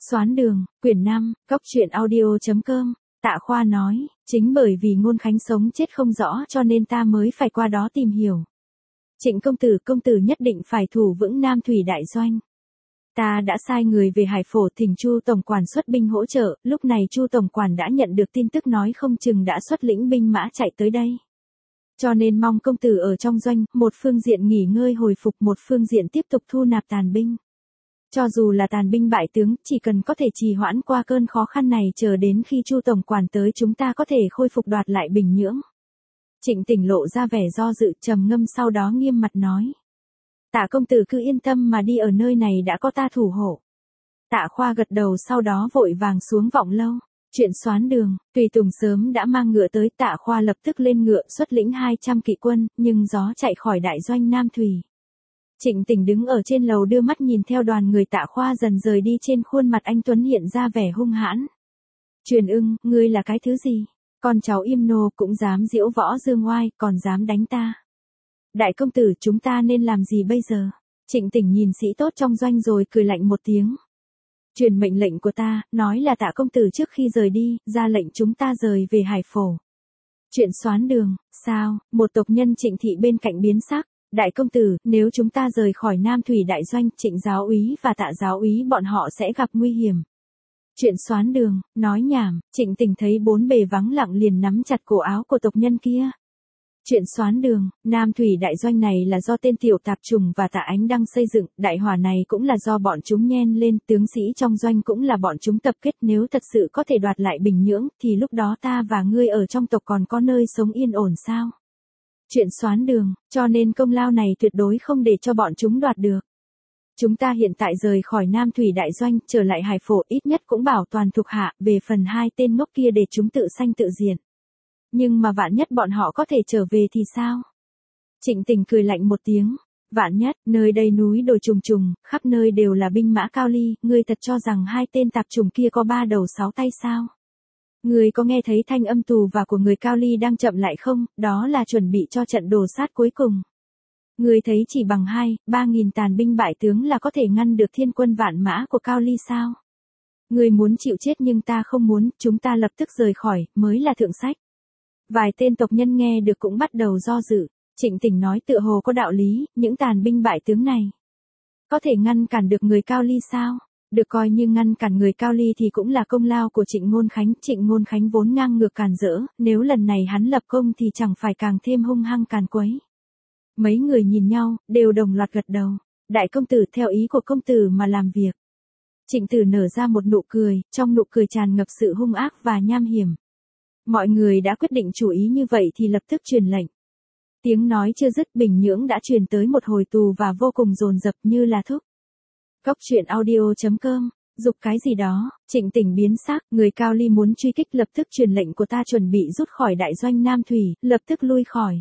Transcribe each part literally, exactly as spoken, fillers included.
Xoán đường, quyển năm, cóc truyện audio.com, Tạ Khoa nói, chính bởi vì Ngôn Khánh sống chết không rõ cho nên ta mới phải qua đó tìm hiểu. Trịnh công tử, công tử nhất định phải thủ vững Nam Thủy đại doanh. Ta đã sai người về Hải Phổ thỉnh Chu tổng quản xuất binh hỗ trợ, lúc này Chu tổng quản đã nhận được tin tức nói không chừng đã xuất lĩnh binh mã chạy tới đây. Cho nên mong công tử ở trong doanh, một phương diện nghỉ ngơi hồi phục, một phương diện tiếp tục thu nạp tàn binh. Cho dù là tàn binh bại tướng, chỉ cần có thể trì hoãn qua cơn khó khăn này chờ đến khi Chu tổng quản tới chúng ta có thể khôi phục đoạt lại Bình Nhưỡng. Trịnh Tỉnh lộ ra vẻ do dự trầm ngâm sau đó nghiêm mặt nói. Tạ công tử cứ yên tâm mà đi, ở nơi này đã có ta thủ hộ. Tạ Khoa gật đầu sau đó vội vàng xuống Vọng Lâu. Chuyện xoán đường, Tùy Tùng sớm đã mang ngựa tới, Tạ Khoa lập tức lên ngựa xuất lĩnh hai trăm kỵ quân, nhưng gió chạy khỏi đại doanh Nam Thủy. Trịnh Tỉnh đứng ở trên lầu đưa mắt nhìn theo đoàn người Tạ Khoa dần rời đi, trên khuôn mặt anh tuấn hiện ra vẻ hung hãn. Truyền Ưng, ngươi là cái thứ gì? Con cháu Yêm Nô cũng dám diễu võ dương oai, còn dám đánh ta. Đại công tử, chúng ta nên làm gì bây giờ? Trịnh Tỉnh nhìn sĩ tốt trong doanh rồi cười lạnh một tiếng. Truyền mệnh lệnh của ta, nói là Tạ công tử trước khi rời đi, ra lệnh chúng ta rời về Hải Phổ. Chuyện xoán đường, sao? Một tộc nhân Trịnh thị bên cạnh biến sắc. Đại công tử, nếu chúng ta rời khỏi Nam Thủy đại doanh, Trịnh giáo úy và Tạ giáo úy bọn họ sẽ gặp nguy hiểm. Chuyện xoán đường, nói nhảm, Trịnh Tỉnh thấy bốn bề vắng lặng liền nắm chặt cổ áo của tộc nhân kia. Chuyện xoán đường, Nam Thủy đại doanh này là do tên Tiểu Tạp Trùng và Tạ Ánh Đăng xây dựng, đại hỏa này cũng là do bọn chúng nhen lên, tướng sĩ trong doanh cũng là bọn chúng tập kết, nếu thật sự có thể đoạt lại Bình Nhưỡng, thì lúc đó ta và ngươi ở trong tộc còn có nơi sống yên ổn sao? Chuyện xoán đường, cho nên công lao này tuyệt đối không để cho bọn chúng đoạt được. Chúng ta hiện tại rời khỏi Nam Thủy đại doanh, trở lại Hải Phổ, ít nhất cũng bảo toàn thuộc hạ, về phần hai tên ngốc kia để chúng tự sanh tự diệt. Nhưng mà vạn nhất bọn họ có thể trở về thì sao? Trịnh Tỉnh cười lạnh một tiếng. Vạn nhất, nơi đây núi đồi trùng trùng, khắp nơi đều là binh mã cao ly, ngươi thật cho rằng hai tên tạp trùng kia có ba đầu sáu tay sao? Ngươi có nghe thấy thanh âm tù và của người cao ly đang chậm lại không? Đó là chuẩn bị cho trận đồ sát cuối cùng. Ngươi thấy chỉ bằng hai, ba nghìn tàn binh bại tướng là có thể ngăn được thiên quân vạn mã của cao ly sao? Ngươi muốn chịu chết nhưng ta không muốn, chúng ta lập tức rời khỏi, mới là thượng sách. Vài tên tộc nhân nghe được cũng bắt đầu do dự. Trịnh Tỉnh nói tựa hồ có đạo lý, những tàn binh bại tướng này có thể ngăn cản được người cao ly sao? Được coi như ngăn cản người cao ly thì cũng là công lao của Trịnh Ngôn Khánh. Trịnh Ngôn Khánh vốn ngang ngược càn rỡ, nếu lần này hắn lập công thì chẳng phải càng thêm hung hăng càn quấy. Mấy người nhìn nhau, đều đồng loạt gật đầu. Đại công tử, theo ý của công tử mà làm việc. Trịnh Tử nở ra một nụ cười, trong nụ cười tràn ngập sự hung ác và nham hiểm. Mọi người đã quyết định chủ ý như vậy thì lập tức truyền lệnh. Tiếng nói chưa dứt, Bình Nhưỡng đã truyền tới một hồi tù và vô cùng dồn dập như là thúc. Cóc truyện audio.com, dục cái gì đó, Trịnh Tỉnh biến sắc, người cao ly muốn truy kích, lập tức truyền lệnh của ta chuẩn bị rút khỏi đại doanh Nam Thủy, lập tức lui khỏi.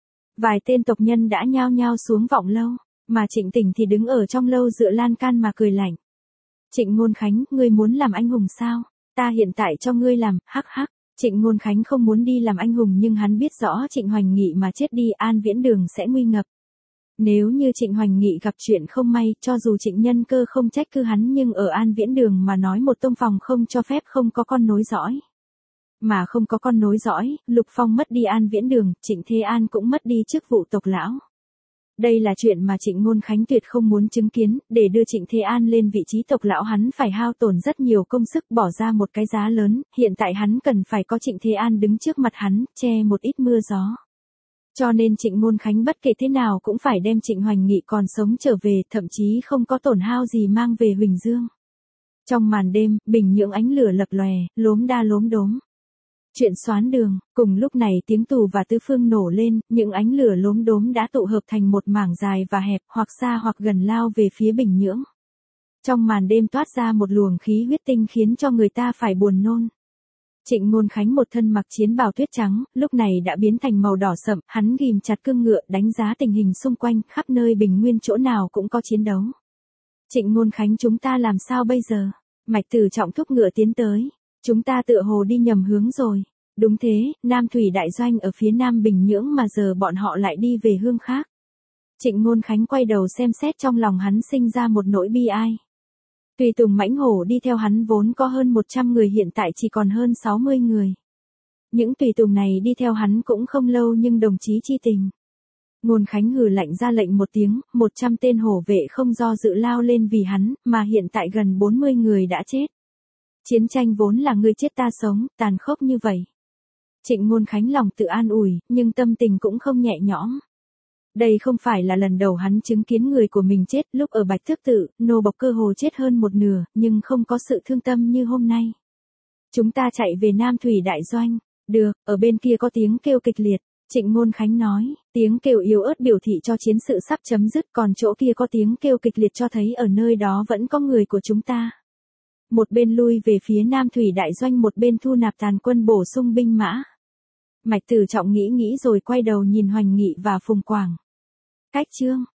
Vài tên tộc nhân đã nhao nhao xuống Vọng Lâu, mà Trịnh Tỉnh thì đứng ở trong lâu dựa lan can mà cười lạnh. Trịnh Ngôn Khánh, ngươi muốn làm anh hùng sao? Ta hiện tại cho ngươi làm, hắc hắc. Trịnh Ngôn Khánh không muốn đi làm anh hùng nhưng hắn biết rõ Trịnh Hoành Nghị mà chết đi An Viễn Đường sẽ nguy ngập. Nếu như Trịnh Hoành Nghị gặp chuyện không may, cho dù Trịnh Nhân Cơ không trách cứ hắn nhưng ở An Viễn Đường mà nói một tông phòng không cho phép không có con nối dõi. Mà không có con nối dõi, Lục Phong mất đi An Viễn Đường, Trịnh Thế An cũng mất đi chức vụ tộc lão. Đây là chuyện mà Trịnh Ngôn Khánh tuyệt không muốn chứng kiến, để đưa Trịnh Thế An lên vị trí tộc lão hắn phải hao tổn rất nhiều công sức, bỏ ra một cái giá lớn, hiện tại hắn cần phải có Trịnh Thế An đứng trước mặt hắn, che một ít mưa gió. Cho nên Trịnh Ngôn Khánh bất kể thế nào cũng phải đem Trịnh Hoành Nghị còn sống trở về, thậm chí không có tổn hao gì mang về Huỳnh Dương. Trong màn đêm, Bình Nhưỡng ánh lửa lập lòe, lốm đa lốm đốm. Chuyện xoán đường, cùng lúc này tiếng tù và tứ phương nổ lên, những ánh lửa lốm đốm đã tụ hợp thành một mảng dài và hẹp, hoặc xa hoặc gần lao về phía Bình Nhưỡng. Trong màn đêm toát ra một luồng khí huyết tinh khiến cho người ta phải buồn nôn. Trịnh Ngôn Khánh một thân mặc chiến bào tuyết trắng, lúc này đã biến thành màu đỏ sậm, hắn ghim chặt cương ngựa đánh giá tình hình xung quanh, khắp nơi Bình Nguyên chỗ nào cũng có chiến đấu. Trịnh Ngôn Khánh, chúng ta làm sao bây giờ? Mạch Tử Trọng thúc ngựa tiến tới. Chúng ta tựa hồ đi nhầm hướng rồi. Đúng thế, Nam Thủy đại doanh ở phía nam Bình Nhưỡng mà giờ bọn họ lại đi về hướng khác. Trịnh Ngôn Khánh quay đầu xem xét, trong lòng hắn sinh ra một nỗi bi ai. Tùy tùng mãnh hổ đi theo hắn vốn có hơn một trăm người hiện tại chỉ còn hơn sáu mươi người. Những tùy tùng này đi theo hắn cũng không lâu nhưng đồng chí chi tình. Ngôn Khánh hừ lạnh ra lệnh một tiếng, một trăm tên hổ vệ không do dự lao lên vì hắn, mà hiện tại gần bốn mươi người đã chết. Chiến tranh vốn là ngươi chết ta sống, tàn khốc như vậy. Trịnh Ngôn Khánh lòng tự an ủi, nhưng tâm tình cũng không nhẹ nhõm. Đây không phải là lần đầu hắn chứng kiến người của mình chết, lúc ở Bạch Thước Tự, nô bộc cơ hồ chết hơn một nửa, nhưng không có sự thương tâm như hôm nay. Chúng ta chạy về Nam Thủy Đại Doanh. Được, ở bên kia có tiếng kêu kịch liệt. Trịnh Ngôn Khánh nói, tiếng kêu yếu ớt biểu thị cho chiến sự sắp chấm dứt, còn chỗ kia có tiếng kêu kịch liệt cho thấy ở nơi đó vẫn có người của chúng ta. Một bên lui về phía Nam Thủy Đại Doanh, một bên thu nạp tàn quân bổ sung binh mã. Mạch Tử Trọng nghĩ nghĩ rồi quay đầu nhìn Hoành Nghị và Phùng Quảng. Cách chương